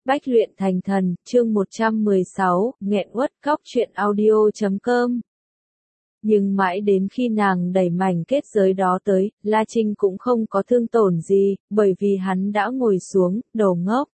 Bách luyện thành thần, chương 116, nghẹn uất cóc truyện audio.com. Nhưng mãi đến khi nàng đẩy mảnh kết giới đó tới, La Trinh cũng không có thương tổn gì, bởi vì hắn đã ngồi xuống, đồ ngốc.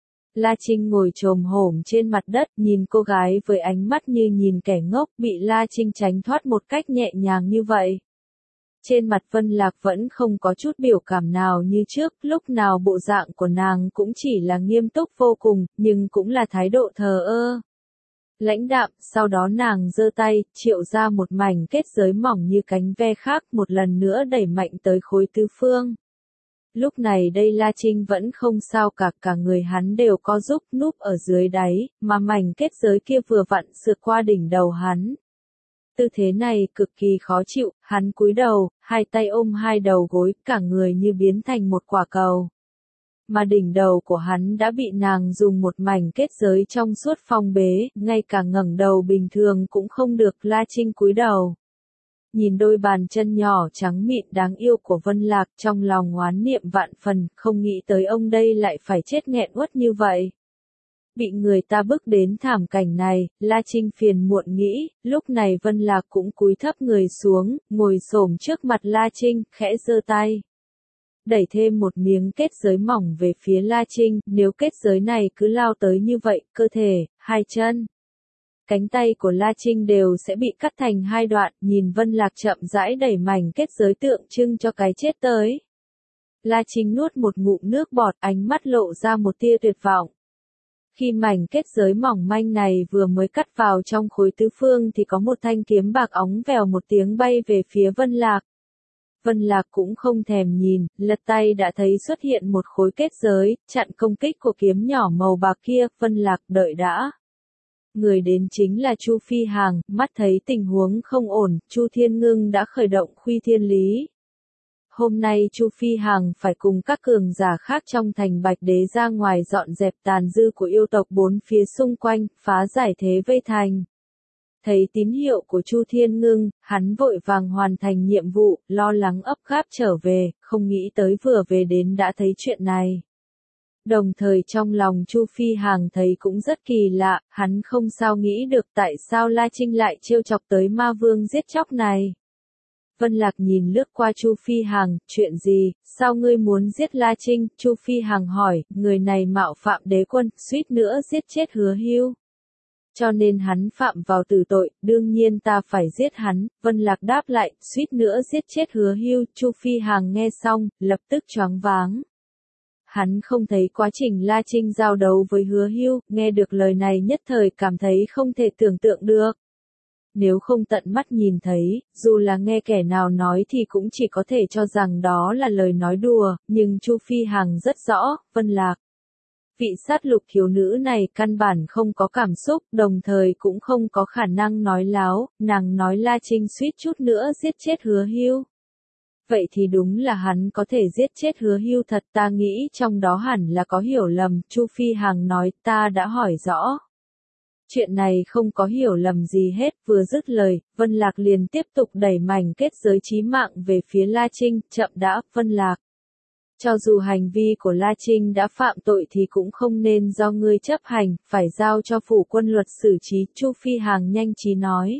La Trinh ngồi chồm hổm trên mặt đất, nhìn cô gái với ánh mắt như nhìn kẻ ngốc, bị La Trinh tránh thoát một cách nhẹ nhàng như vậy. Trên mặt Vân Lạc vẫn không có chút biểu cảm nào như trước, lúc nào bộ dạng của nàng cũng chỉ là nghiêm túc vô cùng, nhưng cũng là thái độ thờ ơ. Lãnh đạm, sau đó nàng giơ tay, triệu ra một mảnh kết giới mỏng như cánh ve khác, một lần nữa đẩy mạnh tới khối tứ phương. Lúc này đây La Trinh vẫn không sao cả người hắn đều co rúm núp ở dưới đáy, mà mảnh kết giới kia vừa vặn sượt qua đỉnh đầu hắn. Tư thế này cực kỳ khó chịu, hắn cúi đầu, hai tay ôm hai đầu gối, cả người như biến thành một quả cầu. Mà đỉnh đầu của hắn đã bị nàng dùng một mảnh kết giới trong suốt phong bế, ngay cả ngẩng đầu bình thường cũng không được. La Trinh cúi đầu. Nhìn đôi bàn chân nhỏ trắng mịn đáng yêu của Vân Lạc, trong lòng oán niệm vạn phần, không nghĩ tới ông đây lại phải chết nghẹn uất như vậy. Bị người ta bức đến thảm cảnh này, La Trinh phiền muộn nghĩ, lúc này Vân Lạc cũng cúi thấp người xuống, ngồi xổm trước mặt La Trinh, khẽ giơ tay. Đẩy thêm một miếng kết giới mỏng về phía La Trinh, nếu kết giới này cứ lao tới như vậy, cơ thể, hai chân, cánh tay của La Trinh đều sẽ bị cắt thành hai đoạn, nhìn Vân Lạc chậm rãi đẩy mảnh kết giới tượng trưng cho cái chết tới. La Trinh nuốt một ngụm nước bọt, ánh mắt lộ ra một tia tuyệt vọng. Khi mảnh kết giới mỏng manh này vừa mới cắt vào trong khối tứ phương thì có một thanh kiếm bạc óng vèo một tiếng bay về phía Vân Lạc. Vân Lạc cũng không thèm nhìn, lật tay đã thấy xuất hiện một khối kết giới, chặn công kích của kiếm nhỏ màu bạc kia. Vân Lạc đợi đã. Người đến chính là Chu Phi Hằng, mắt thấy tình huống không ổn, Chu Thiên Ngưng đã khởi động Khuy Thiên Lý. Hôm nay Chu Phi Hằng phải cùng các cường giả khác trong thành Bạch Đế ra ngoài dọn dẹp tàn dư của yêu tộc bốn phía xung quanh, phá giải thế vây thành. Thấy tín hiệu của Chu Thiên Ngưng, hắn vội vàng hoàn thành nhiệm vụ, lo lắng ấp gáp trở về, không nghĩ tới vừa về đến đã thấy chuyện này. Đồng thời trong lòng Chu Phi Hằng thấy cũng rất kỳ lạ, hắn không sao nghĩ được tại sao La Trinh lại trêu chọc tới ma vương giết chóc này. Vân Lạc nhìn lướt qua Chu Phi Hằng, chuyện gì, sao ngươi muốn giết La Trinh? Chu Phi Hằng hỏi, người này mạo phạm đế quân, suýt nữa giết chết Hứa Hưu. Cho nên hắn phạm vào tử tội, đương nhiên ta phải giết hắn. Vân Lạc đáp lại, suýt nữa giết chết Hứa Hưu. Chu Phi Hằng nghe xong, lập tức choáng váng. Hắn không thấy quá trình La Trinh giao đấu với Hứa Hưu, nghe được lời này nhất thời cảm thấy không thể tưởng tượng được. Nếu không tận mắt nhìn thấy, dù là nghe kẻ nào nói thì cũng chỉ có thể cho rằng đó là lời nói đùa, nhưng Chu Phi Hằng rất rõ, Vân Lạc. Vị sát lục thiếu nữ này căn bản không có cảm xúc, đồng thời cũng không có khả năng nói láo, nàng nói La Trinh suýt chút nữa giết chết Hứa Hưu. Vậy thì đúng là hắn có thể giết chết Hứa Hưu thật, ta nghĩ trong đó hẳn là có hiểu lầm. Chu Phi Hằng nói, ta đã hỏi rõ. Chuyện này không có hiểu lầm gì hết, vừa dứt lời, Vân Lạc liền tiếp tục đẩy mảnh kết giới chí mạng về phía La Trinh, chậm đã, Vân Lạc. Cho dù hành vi của La Trinh đã phạm tội thì cũng không nên do ngươi chấp hành, phải giao cho phủ quân luật xử trí. Chu Phi Hằng nhanh trí nói.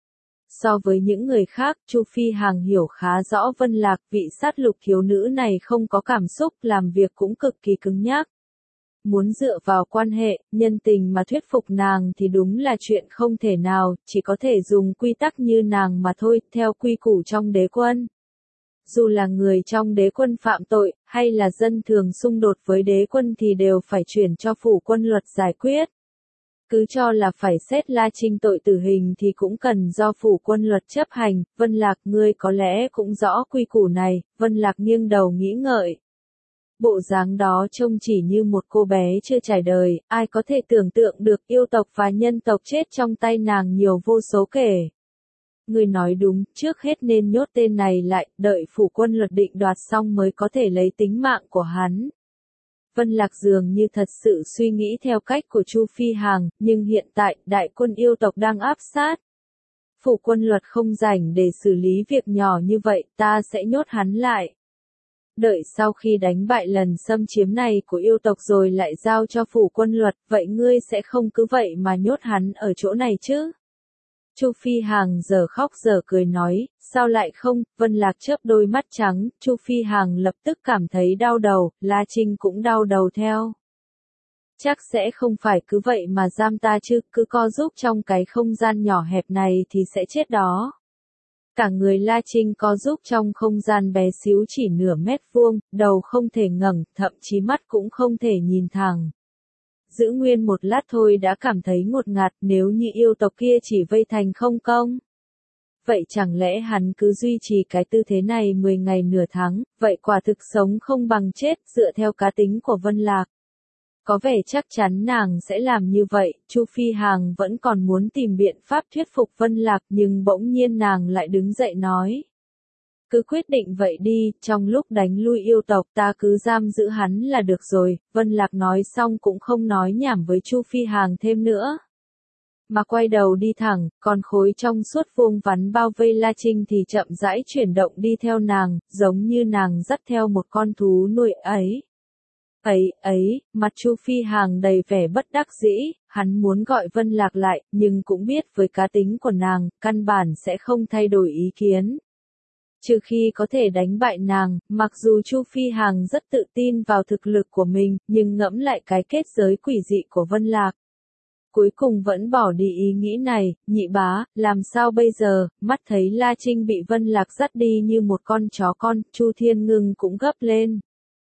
So với những người khác, Chu Phi Hằng hiểu khá rõ Vân Lạc, vị sát lục thiếu nữ này không có cảm xúc, làm việc cũng cực kỳ cứng nhắc. Muốn dựa vào quan hệ, nhân tình mà thuyết phục nàng thì đúng là chuyện không thể nào, chỉ có thể dùng quy tắc như nàng mà thôi, theo quy củ trong đế quân. Dù là người trong đế quân phạm tội, hay là dân thường xung đột với đế quân thì đều phải chuyển cho phủ quân luật giải quyết. Cứ cho là phải xét La Trinh tội tử hình thì cũng cần do phủ quân luật chấp hành. Vân Lạc, ngươi có lẽ cũng rõ quy củ này. Vân Lạc nghiêng đầu nghĩ ngợi. Bộ dáng đó trông chỉ như một cô bé chưa trải đời, ai có thể tưởng tượng được yêu tộc và nhân tộc chết trong tay nàng nhiều vô số kể. Ngươi nói đúng, trước hết nên nhốt tên này lại, đợi phủ quân luật định đoạt xong mới có thể lấy tính mạng của hắn. Vân Lạc dường như thật sự suy nghĩ theo cách của Chu Phi Hằng, nhưng hiện tại, đại quân yêu tộc đang áp sát. Phủ quân luật không rảnh để xử lý việc nhỏ như vậy, ta sẽ nhốt hắn lại. đợi sau khi đánh bại lần xâm chiếm này của yêu tộc rồi lại giao cho phủ quân luật, vậy ngươi sẽ không cứ vậy mà nhốt hắn ở chỗ này chứ? Chu Phi Hằng giờ khóc giờ cười nói, sao lại không? Vân Lạc chớp đôi mắt trắng, Chu Phi Hằng lập tức cảm thấy đau đầu, La Trinh cũng đau đầu theo. Chắc sẽ không phải cứ vậy mà giam ta chứ, cứ co giúp trong cái không gian nhỏ hẹp này thì sẽ chết đó. Cả người La Trinh co giúp trong không gian bé xíu chỉ nửa mét vuông, đầu không thể ngẩng, thậm chí mắt cũng không thể nhìn thẳng. Giữ nguyên một lát thôi đã cảm thấy ngột ngạt, nếu như yêu tộc kia chỉ vây thành không công. Vậy chẳng lẽ hắn cứ duy trì cái tư thế này 10 ngày nửa tháng, vậy quả thực sống không bằng chết, dựa theo cá tính của Vân Lạc. Có vẻ chắc chắn nàng sẽ làm như vậy, Chu Phi Hằng vẫn còn muốn tìm biện pháp thuyết phục Vân Lạc nhưng bỗng nhiên nàng lại đứng dậy nói. Cứ quyết định vậy đi, trong lúc đánh lui yêu tộc ta cứ giam giữ hắn là được rồi, Vân Lạc nói xong cũng không nói nhảm với Chu Phi Hằng thêm nữa. Mà quay đầu đi thẳng, còn khối trong suốt vuông vắn bao vây La Trinh thì chậm rãi chuyển động đi theo nàng, giống như nàng dắt theo một con thú nuôi ấy. Mặt Chu Phi Hằng đầy vẻ bất đắc dĩ, hắn muốn gọi Vân Lạc lại, nhưng cũng biết với cá tính của nàng, căn bản sẽ không thay đổi ý kiến. Trừ khi có thể đánh bại nàng, mặc dù Chu Phi Hằng rất tự tin vào thực lực của mình, nhưng ngẫm lại cái kết giới quỷ dị của Vân Lạc. Cuối cùng vẫn bỏ đi ý nghĩ này, nhị bá, làm sao bây giờ, mắt thấy La Trinh bị Vân Lạc dắt đi như một con chó con, Chu Thiên Ngưng cũng gấp lên.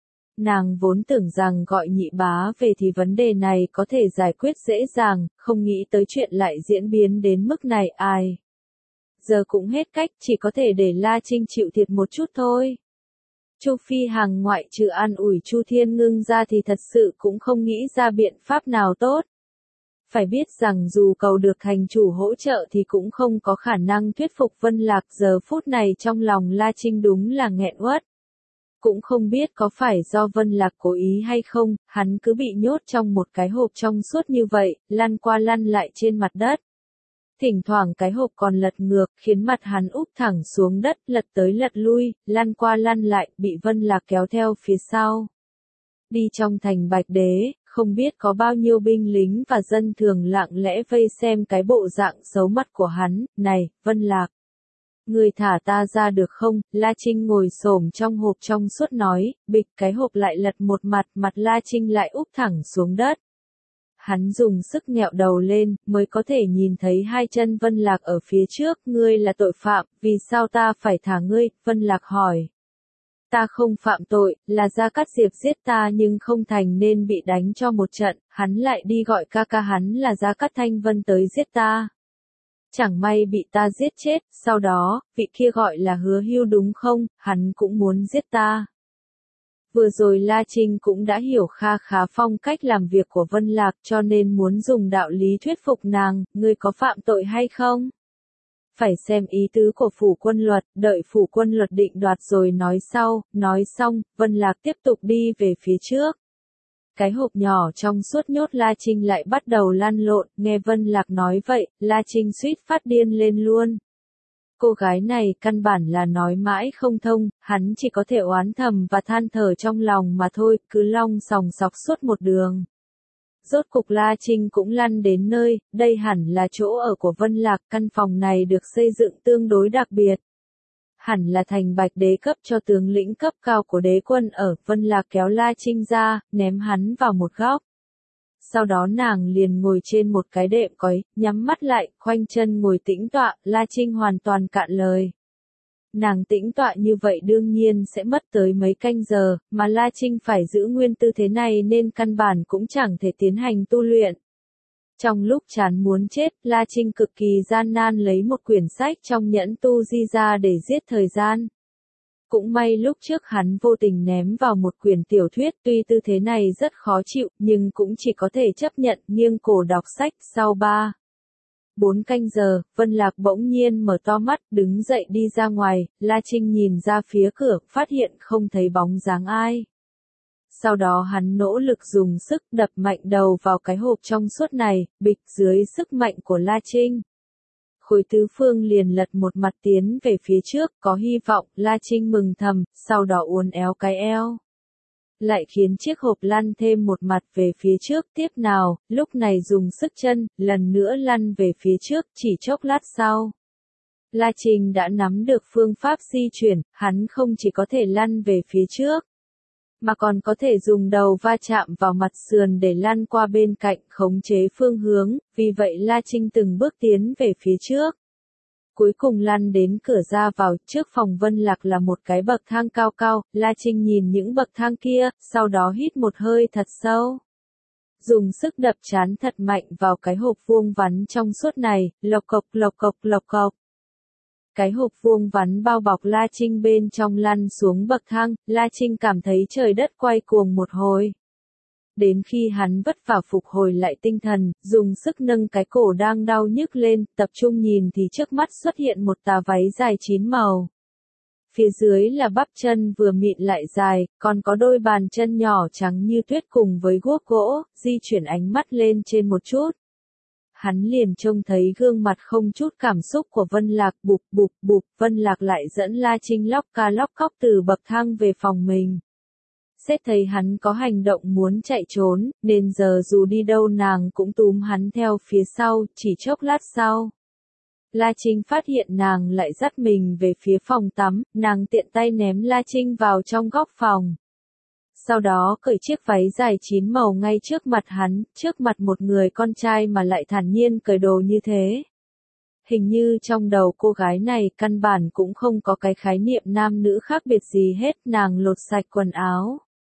Nàng vốn tưởng rằng gọi nhị bá về thì vấn đề này có thể giải quyết dễ dàng, không nghĩ tới chuyện lại diễn biến đến mức này ai. Giờ cũng hết cách, chỉ có thể để La Trinh chịu thiệt một chút thôi. Chu Phi Hằng ngoại trừ an ủi Chu Thiên Ngưng ra thì thật sự cũng không nghĩ ra biện pháp nào tốt. Phải biết rằng dù cầu được thành chủ hỗ trợ thì cũng không có khả năng thuyết phục Vân Lạc, giờ phút này trong lòng La Trinh đúng là nghẹn uất. Cũng không biết có phải do Vân Lạc cố ý hay không, hắn cứ bị nhốt trong một cái hộp trong suốt như vậy, lăn qua lăn lại trên mặt đất. Thỉnh thoảng cái hộp còn lật ngược, khiến mặt hắn úp thẳng xuống đất, lật tới lật lui, lăn qua lăn lại, bị Vân Lạc kéo theo phía sau. Đi trong thành Bạch Đế, không biết có bao nhiêu binh lính và dân thường lặng lẽ vây xem cái bộ dạng xấu mặt của hắn, này, Vân Lạc. Người thả ta ra được không? La Trinh ngồi xổm trong hộp trong suốt nói, bịch cái hộp lại lật một mặt, mặt La Trinh lại úp thẳng xuống đất. Hắn dùng sức nghẹo đầu lên, mới có thể nhìn thấy hai chân Vân Lạc ở phía trước, ngươi là tội phạm, vì sao ta phải thả ngươi? Vân Lạc hỏi. Ta không phạm tội, là Gia Cát Diệp giết ta nhưng không thành nên bị đánh cho một trận, hắn lại đi gọi ca ca hắn là Gia Cát Thanh Vân tới giết ta. Chẳng may bị ta giết chết, sau đó, vị kia gọi là Hứa Hưu đúng không, hắn cũng muốn giết ta. Vừa rồi La Trinh cũng đã hiểu kha khá phong cách làm việc của Vân Lạc cho nên muốn dùng đạo lý thuyết phục nàng, ngươi có phạm tội hay không? Phải xem ý tứ của phủ quân luật, đợi phủ quân luật định đoạt rồi nói sau, nói xong, Vân Lạc tiếp tục đi về phía trước. Cái hộp nhỏ trong suốt nhốt La Trinh lại bắt đầu lăn lộn, nghe Vân Lạc nói vậy, La Trinh suýt phát điên lên luôn. Cô gái này căn bản là nói mãi không thông, hắn chỉ có thể oán thầm và than thở trong lòng mà thôi, cứ long sòng sọc suốt một đường. Rốt cục La Trinh cũng lăn đến nơi, đây hẳn là chỗ ở của Vân Lạc, căn phòng này được xây dựng tương đối đặc biệt. Hẳn là thành Bạch Đế cấp cho tướng lĩnh cấp cao của đế quân ở, Vân Lạc kéo La Trinh ra, ném hắn vào một góc. Sau đó nàng liền ngồi trên một cái đệm cói, nhắm mắt lại, khoanh chân ngồi tĩnh tọa, La Trinh hoàn toàn cạn lời. Nàng tĩnh tọa như vậy đương nhiên sẽ mất tới mấy canh giờ, mà La Trinh phải giữ nguyên tư thế này nên căn bản cũng chẳng thể tiến hành tu luyện. Trong lúc chán muốn chết, La Trinh cực kỳ gian nan lấy một quyển sách trong nhẫn tu di ra để giết thời gian. Cũng may lúc trước hắn vô tình ném vào một quyển tiểu thuyết, tuy tư thế này rất khó chịu, nhưng cũng chỉ có thể chấp nhận, nghiêng cổ đọc sách. Sau 4 canh giờ, Vân Lạc bỗng nhiên mở to mắt, đứng dậy đi ra ngoài, La Trinh nhìn ra phía cửa, phát hiện không thấy bóng dáng ai. Sau đó hắn nỗ lực dùng sức đập mạnh đầu vào cái hộp trong suốt này, bịch dưới sức mạnh của La Trinh. Khối tứ phương liền lật một mặt tiến về phía trước, có hy vọng, La Trinh mừng thầm, sau đó uốn éo cái eo. Lại khiến chiếc hộp lăn thêm một mặt về phía trước tiếp nào, lúc này dùng sức chân, lần nữa lăn về phía trước, chỉ chốc lát sau. La Trinh đã nắm được phương pháp di chuyển, hắn không chỉ có thể lăn về phía trước, mà còn có thể dùng đầu va chạm vào mặt sườn để lăn qua bên cạnh khống chế phương hướng, vì vậy La Trinh từng bước tiến về phía trước. Cuối cùng lăn đến cửa ra vào, trước phòng Vân Lạc là một cái bậc thang cao cao, La Trinh nhìn những bậc thang kia, sau đó hít một hơi thật sâu. Dùng sức đập trán thật mạnh vào cái hộp vuông vắn trong suốt này, lộc cộc lộc cộc lộc cộc. Cái hộp vuông vắn bao bọc La Trinh bên trong lăn xuống bậc thang, La Trinh cảm thấy trời đất quay cuồng một hồi. Đến khi hắn vất vả phục hồi lại tinh thần, dùng sức nâng cái cổ đang đau nhức lên, tập trung nhìn thì trước mắt xuất hiện một tà váy dài 9 màu. Phía dưới là bắp chân vừa mịn lại dài, còn có đôi bàn chân nhỏ trắng như tuyết cùng với guốc gỗ, di chuyển ánh mắt lên trên một chút. Hắn liền trông thấy gương mặt không chút cảm xúc của Vân Lạc, bụp bụp bụp, Vân Lạc lại dẫn La Trinh lóc ca lóc cóc từ bậc thang về phòng mình. Xét thấy hắn có hành động muốn chạy trốn, nên giờ dù đi đâu nàng cũng túm hắn theo phía sau, chỉ chốc lát sau. La Trinh phát hiện nàng lại dắt mình về phía phòng tắm, nàng tiện tay ném La Trinh vào trong góc phòng. Sau đó cởi chiếc váy dài 9 màu ngay trước mặt hắn, trước mặt một người con trai mà lại thản nhiên cởi đồ như thế. Hình như trong đầu cô gái này căn bản cũng không có cái khái niệm nam nữ khác biệt gì hết, nàng lột sạch quần áo.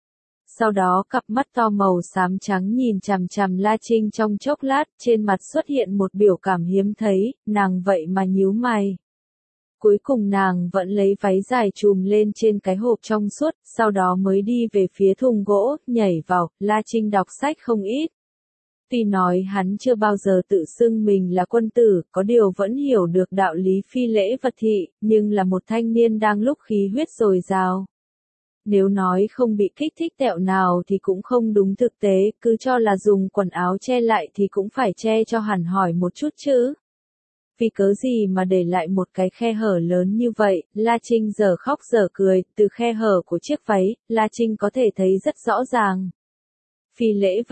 Sau đó cặp mắt to màu xám trắng nhìn chằm chằm La Trinh trong chốc lát, trên mặt xuất hiện một biểu cảm hiếm thấy, nàng vậy mà nhíu mày. Cuối cùng nàng vẫn lấy váy dài trùm lên trên cái hộp trong suốt, sau đó mới đi về phía thùng gỗ, nhảy vào, La Trinh đọc sách không ít. Tuy nói hắn chưa bao giờ tự xưng mình là quân tử, có điều vẫn hiểu được đạo lý phi lễ vật thị, nhưng là một thanh niên đang lúc khí huyết dồi dào. Nếu nói không bị kích thích tẹo nào thì cũng không đúng thực tế, cứ cho là dùng quần áo che lại thì cũng phải che cho hẳn hỏi một chút chứ. Vì cớ gì mà để lại một cái khe hở lớn như vậy, La Trinh giờ khóc giờ cười, từ khe hở của chiếc váy, La Trinh có thể thấy rất rõ ràng. Phi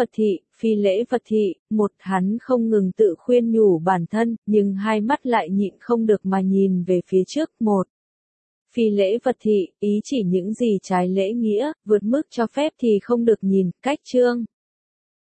lễ vật thị, một hắn không ngừng tự khuyên nhủ bản thân, nhưng hai mắt lại nhịn không được mà nhìn về phía trước, một. Phi lễ vật thị, ý chỉ những gì trái lễ nghĩa, vượt mức cho phép thì không được nhìn, cách chương.